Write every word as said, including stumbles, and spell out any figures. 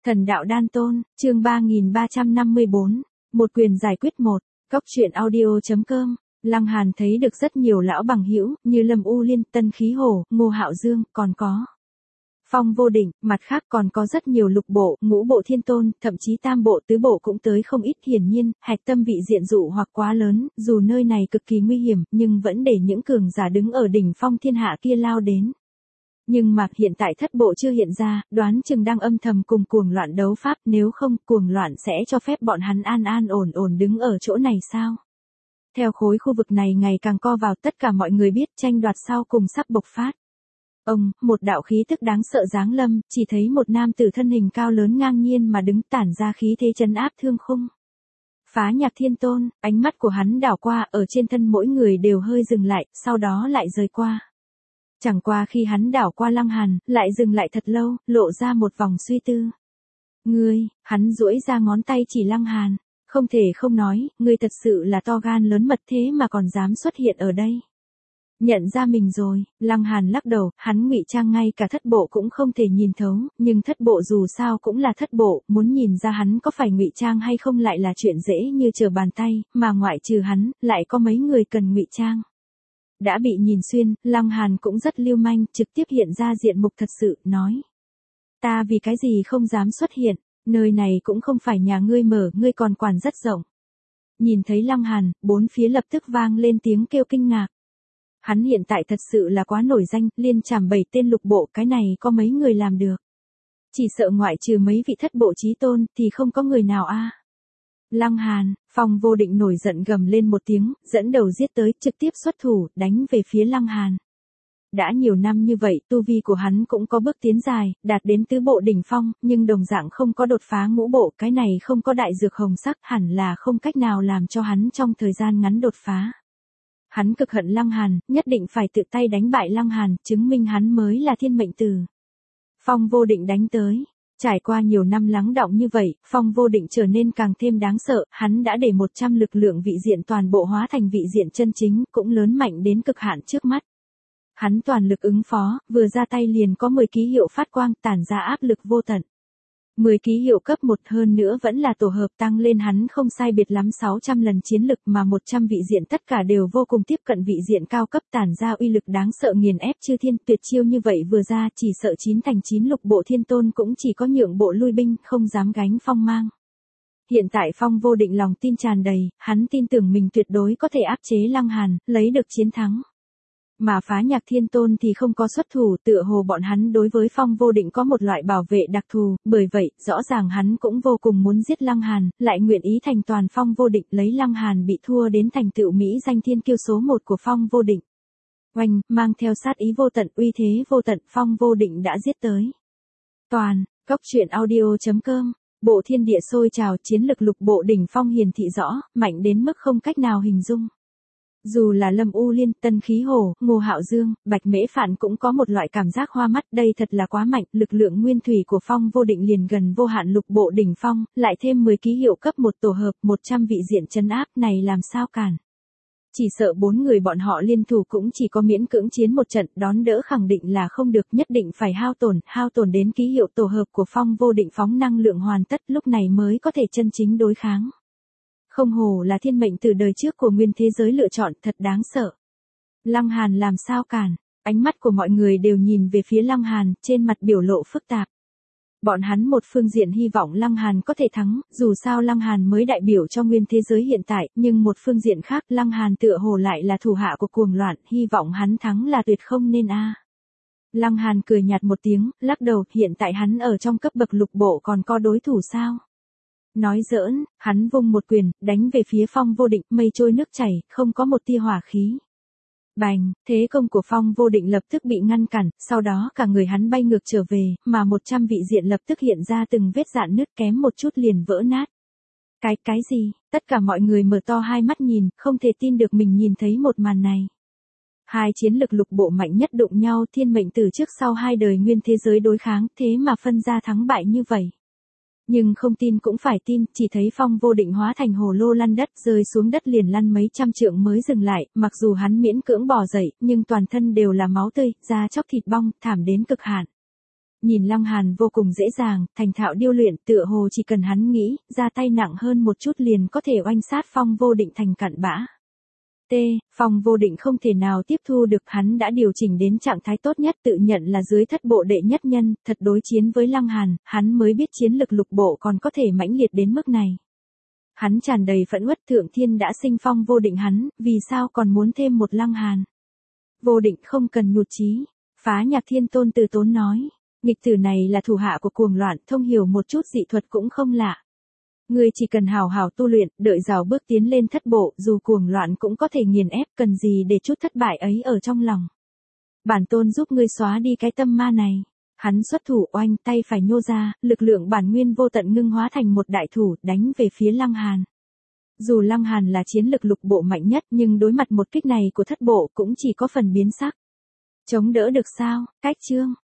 Thần đạo đan tôn, chương ba nghìn ba trăm năm mươi bốn, một quyền giải quyết một, Cóc truyện audio.com. Lăng Hàn thấy được rất nhiều lão bằng hữu, như Lâm U Liên, Tân Khí Hổ, Ngô Hạo Dương, còn có Phong Vô Định, mặt khác còn có rất nhiều lục bộ, ngũ bộ thiên tôn, thậm chí tam bộ tứ bộ cũng tới không ít. Hiển nhiên, hạch tâm vị diện dụ hoặc quá lớn, dù nơi này cực kỳ nguy hiểm, nhưng vẫn để những cường giả đứng ở đỉnh phong thiên hạ kia lao đến. Nhưng mà hiện tại thất bộ chưa hiện ra, đoán chừng đang âm thầm cùng cuồng loạn đấu pháp, nếu không cuồng loạn sẽ cho phép bọn hắn an an ổn ổn đứng ở chỗ này sao? Theo khối khu vực này ngày càng co vào, tất cả mọi người biết tranh đoạt sau cùng sắp bộc phát. Ông, một đạo khí tức đáng sợ giáng lâm, chỉ thấy một nam tử thân hình cao lớn ngang nhiên mà đứng tản ra khí thế trấn áp thương khung. Phá Nhạc Thiên Tôn, ánh mắt của hắn đảo qua, ở trên thân mỗi người đều hơi dừng lại, sau đó lại rời qua. Chẳng qua khi hắn đảo qua Lăng Hàn, lại dừng lại thật lâu, lộ ra một vòng suy tư. Ngươi, hắn duỗi ra ngón tay chỉ Lăng Hàn, không thể không nói, ngươi thật sự là to gan lớn mật thế mà còn dám xuất hiện ở đây. Nhận ra mình rồi, Lăng Hàn lắc đầu, hắn ngụy trang ngay cả thất bộ cũng không thể nhìn thấu, nhưng thất bộ dù sao cũng là thất bộ, muốn nhìn ra hắn có phải ngụy trang hay không lại là chuyện dễ như trở bàn tay, mà ngoại trừ hắn, lại có mấy người cần ngụy trang. Đã bị nhìn xuyên, Lăng Hàn cũng rất lưu manh, trực tiếp hiện ra diện mục thật sự, nói. Ta vì cái gì không dám xuất hiện, nơi này cũng không phải nhà ngươi mở, ngươi còn quản rất rộng. Nhìn thấy Lăng Hàn, bốn phía lập tức vang lên tiếng kêu kinh ngạc. Hắn hiện tại thật sự là quá nổi danh, liên trảm bảy tên lục bộ, cái này có mấy người làm được. Chỉ sợ ngoại trừ mấy vị thất bộ chí tôn, thì không có người nào a. Lăng Hàn, Phong Vô Định nổi giận gầm lên một tiếng, dẫn đầu giết tới, trực tiếp xuất thủ, đánh về phía Lăng Hàn. Đã nhiều năm như vậy, tu vi của hắn cũng có bước tiến dài, đạt đến tứ bộ đỉnh phong, nhưng đồng dạng không có đột phá ngũ bộ, cái này không có đại dược hồng sắc, hẳn là không cách nào làm cho hắn trong thời gian ngắn đột phá. Hắn cực hận Lăng Hàn, nhất định phải tự tay đánh bại Lăng Hàn, chứng minh hắn mới là thiên mệnh tử. Phong Vô Định đánh tới. Trải qua nhiều năm lắng đọng như vậy, Phong Vô Định trở nên càng thêm đáng sợ, hắn đã để một trăm lực lượng vị diện toàn bộ hóa thành vị diện chân chính, cũng lớn mạnh đến cực hạn trước mắt. Hắn toàn lực ứng phó, vừa ra tay liền có mười ký hiệu phát quang tản ra áp lực vô tận. mười ký hiệu cấp một hơn nữa vẫn là tổ hợp tăng lên hắn không sai biệt lắm sáu trăm lần chiến lực mà một trăm vị diện tất cả đều vô cùng tiếp cận vị diện cao cấp tản ra uy lực đáng sợ nghiền ép chư thiên. Tuyệt chiêu như vậy vừa ra chỉ sợ chín thành chín lục bộ thiên tôn cũng chỉ có nhượng bộ lui binh, không dám gánh phong mang. Hiện tại Phong Vô Định lòng tin tràn đầy, hắn tin tưởng mình tuyệt đối có thể áp chế Lăng Hàn, lấy được chiến thắng. Mà Phá Nhạc Thiên Tôn thì không có xuất thủ, tựa hồ bọn hắn đối với Phong Vô Định có một loại bảo vệ đặc thù, bởi vậy, rõ ràng hắn cũng vô cùng muốn giết Lăng Hàn, lại nguyện ý thành toàn Phong Vô Định, lấy Lăng Hàn bị thua đến thành tựu Mỹ danh thiên kiêu số một của Phong Vô Định. Oanh, mang theo sát ý vô tận, uy thế vô tận, Phong Vô Định đã giết tới. Toàn, Cóc truyện audio.com, bộ thiên địa sôi trào, chiến lực lục bộ đỉnh phong hiển thị rõ, mạnh đến mức không cách nào hình dung. Dù là Lâm U Liên, Tân Khí Hổ, Ngô Hạo Dương, Bạch Mễ Phạn cũng có một loại cảm giác hoa mắt, đây thật là quá mạnh, lực lượng nguyên thủy của Phong Vô Định liền gần vô hạn lục bộ đỉnh phong, lại thêm mười ký hiệu cấp một tổ hợp, một trăm vị diện trấn áp này làm sao cản. Chỉ sợ bốn người bọn họ liên thủ cũng chỉ có miễn cưỡng chiến một trận, đón đỡ khẳng định là không được, nhất định phải hao tổn, hao tổn đến ký hiệu tổ hợp của Phong Vô Định phóng năng lượng hoàn tất, lúc này mới có thể chân chính đối kháng. Không hồ là thiên mệnh từ đời trước của nguyên thế giới lựa chọn, thật đáng sợ. Lăng Hàn làm sao cản, ánh mắt của mọi người đều nhìn về phía Lăng Hàn, trên mặt biểu lộ phức tạp. Bọn hắn một phương diện hy vọng Lăng Hàn có thể thắng, dù sao Lăng Hàn mới đại biểu cho nguyên thế giới hiện tại, nhưng một phương diện khác Lăng Hàn tựa hồ lại là thủ hạ của cuồng loạn, hy vọng hắn thắng là tuyệt không nên a. À. Lăng Hàn cười nhạt một tiếng, lắc đầu, hiện tại hắn ở trong cấp bậc lục bộ còn có đối thủ sao? Nói giỡn, hắn vung một quyền, đánh về phía Phong Vô Định, mây trôi nước chảy, không có một tia hỏa khí. Bành, thế công của Phong Vô Định lập tức bị ngăn cản, sau đó cả người hắn bay ngược trở về, mà một trăm vị diện lập tức hiện ra từng vết rạn nứt kém một chút liền vỡ nát. Cái, cái gì? Tất cả mọi người mở to hai mắt nhìn, không thể tin được mình nhìn thấy một màn này. Hai chiến lực lục bộ mạnh nhất đụng nhau, thiên mệnh từ trước sau hai đời nguyên thế giới đối kháng, thế mà phân ra thắng bại như vậy. Nhưng không tin cũng phải tin, chỉ thấy Phong Vô Định hóa thành hồ lô lăn đất, rơi xuống đất liền lăn mấy trăm trượng mới dừng lại, mặc dù hắn miễn cưỡng bò dậy, nhưng toàn thân đều là máu tươi, da chóc thịt bong, thảm đến cực hạn. Nhìn Lăng Hàn vô cùng dễ dàng, thành thạo điêu luyện, tựa hồ chỉ cần hắn nghĩ, ra tay nặng hơn một chút liền có thể oanh sát Phong Vô Định thành cặn bã. T. Phong Vô Định không thể nào tiếp thu được, hắn đã điều chỉnh đến trạng thái tốt nhất, tự nhận là dưới thất bộ đệ nhất nhân, thật đối chiến với Lăng Hàn, hắn mới biết chiến lực lục bộ còn có thể mãnh liệt đến mức này. Hắn tràn đầy phẫn uất, Thượng Thiên đã sinh Phong Vô Định hắn, vì sao còn muốn thêm một Lăng Hàn? Vô Định không cần nhụt chí. Phá Nhạc Thiên Tôn từ tốn nói, nghịch tử này là thủ hạ của cuồng loạn, thông hiểu một chút dị thuật cũng không lạ. Ngươi chỉ cần hào hào tu luyện, đợi rào bước tiến lên thất bộ, dù cuồng loạn cũng có thể nghiền ép, cần gì để chút thất bại ấy ở trong lòng. Bản tôn giúp ngươi xóa đi cái tâm ma này. Hắn xuất thủ, oanh, tay phải nhô ra, lực lượng bản nguyên vô tận ngưng hóa thành một đại thủ, đánh về phía Lăng Hàn. Dù Lăng Hàn là chiến lực lục bộ mạnh nhất, nhưng đối mặt một kích này của thất bộ cũng chỉ có phần biến sắc. Chống đỡ được sao? Cách chương.